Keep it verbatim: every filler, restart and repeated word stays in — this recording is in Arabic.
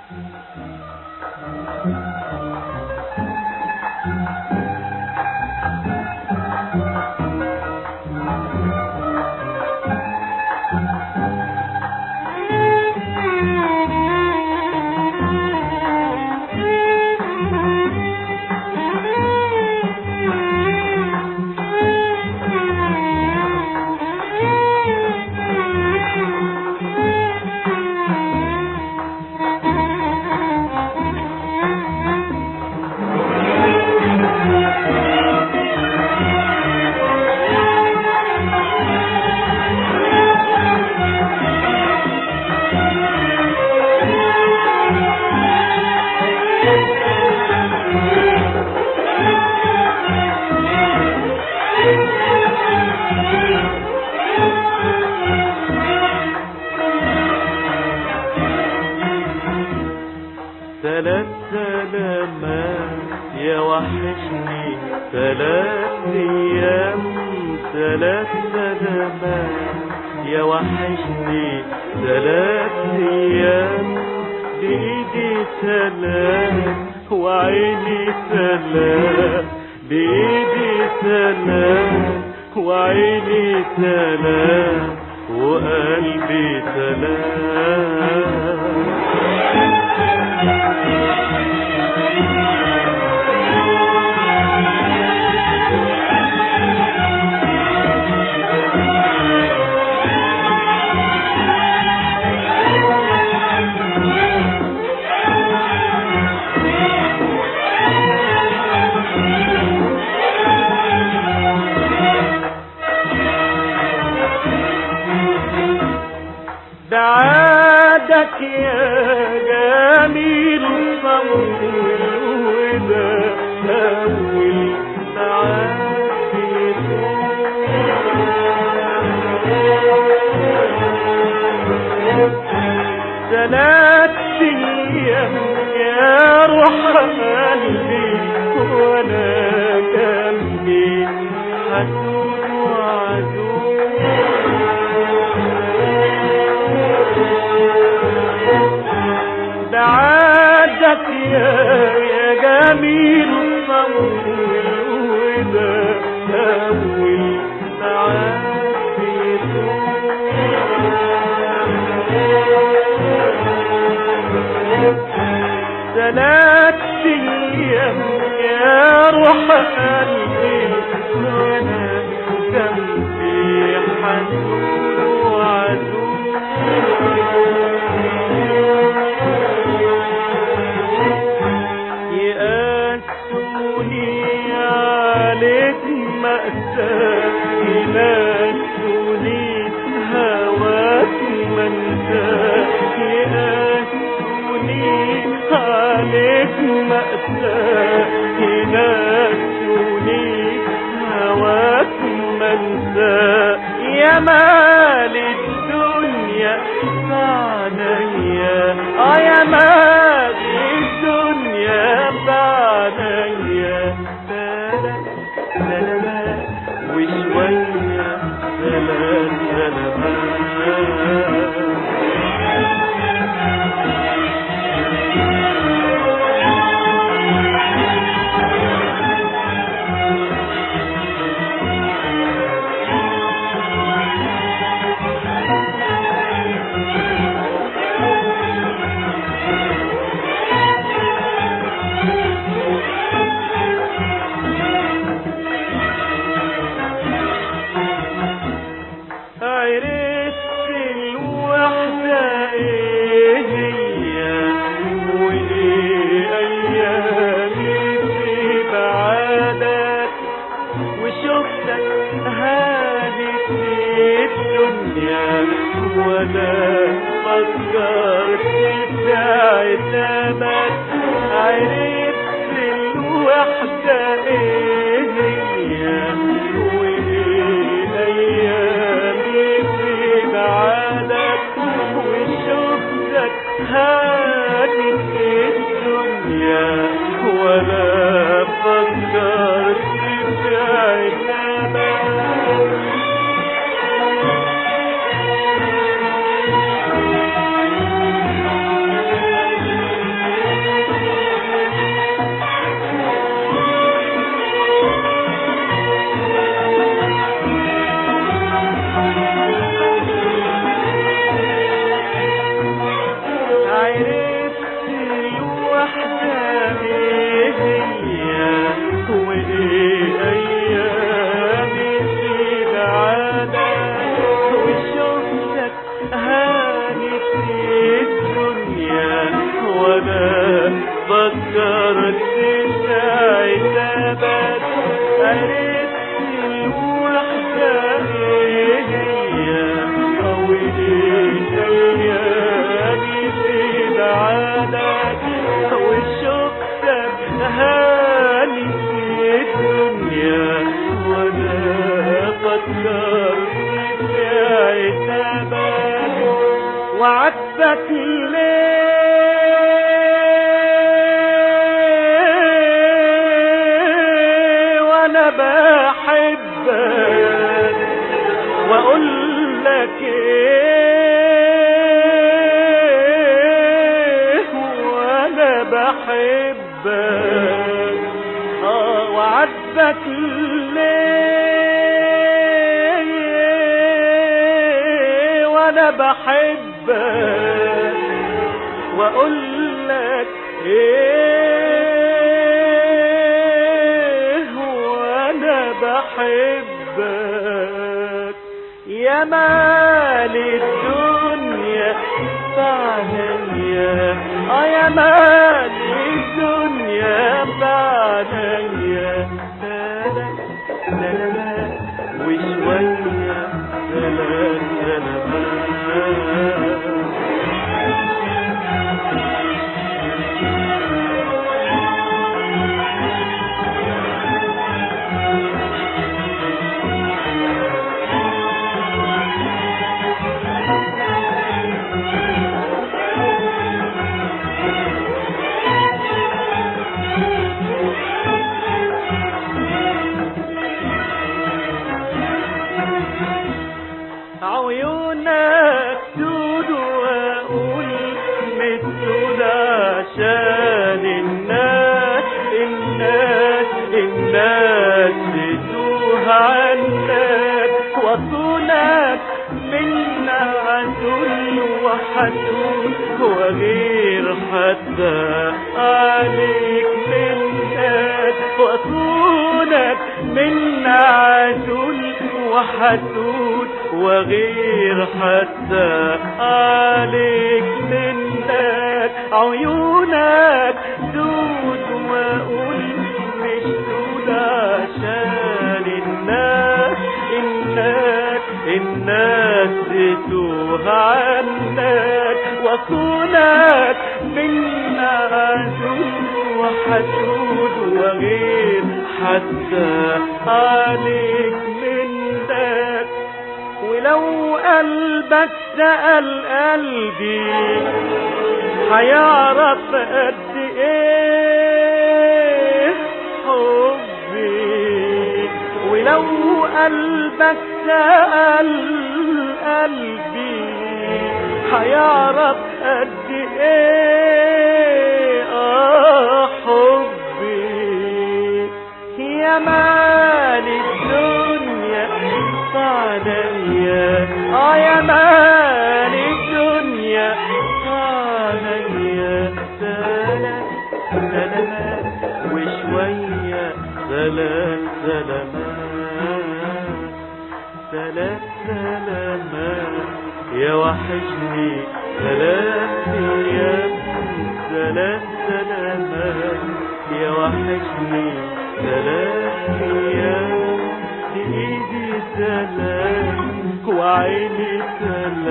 ثلاث سلامات يا وحشني ثلاث ايام، ثلاث سلامات يا وحشني ثلاث ايام، بايدي سلام وعيني سلام، بايدي سلام وعيني سلام وقلبي سلام. بعادك يا جميل صور وده أول معاك ثلاث أيام يا روح قلبي وأنا جنبي حسود وعدو، بعادك يا يا جميل صور وده أول معاك ثلاث أيام يا روح قلبي وأنا جنبي حسود وعدو، يقاسوني عليك مأساة، ينسوني هواك منساة، يقاسوني عليك مأساة، ينسوني هواك منساة، يا مال الدنيا بعديا، اه يا مال الدنيا بعديا، ثلاث سلامات وشوية ثلاث سلامات. عرفت الوحدة ايه هي وايه ايامي في بعادك، وشفتك هانت الدنيا ولا فكرت في عتابك، عرفت الوحدة ايه هي وايه ايامي في بعادك، وشفتك هانت الدنيا ولا فكرت في عتابك. فكرت عتابك عرفت الوحدة ايه هي او ايه ايامي في بعدك وشفتك هاني في الدنيا وانا فكرت في عتابك وعاتبك ليه وانا بحبك واقول لك ايه وانا بحبك اه وعاتبك ليه وانا بحبك واقول لك ايه وانا بحبك يا مال الدنيا بعديا اه يا مال الدنيا بعديا سلام سلامات وشوية سلام سلامات عيونك سود واقول مسود عشان الناس الناس الناس تتوه عنك وصونك من عدل وحدود وغير حتى عليك منك وصونك من عدل وحدود وغير حتى عليك منك عيونك سود واقول مش سود عشان الناس الناس الناس تتوه عنك وصونك من عدل وحدود وغير حتى عليك منك ولو قلبك سأل قلبي هيعرف قد ايه حبي ولو قلبك سأل قلبي هيعرف قد ايه اه حبي يا مال الدنيا عليا اه يا مال الدنيا عليا سلام سلامات وشوية سلام سلامات سلام سلامات يا وحشني سلام يا سلام سلامات يا وحشني سلام يا ايدي سلام وعيني سلام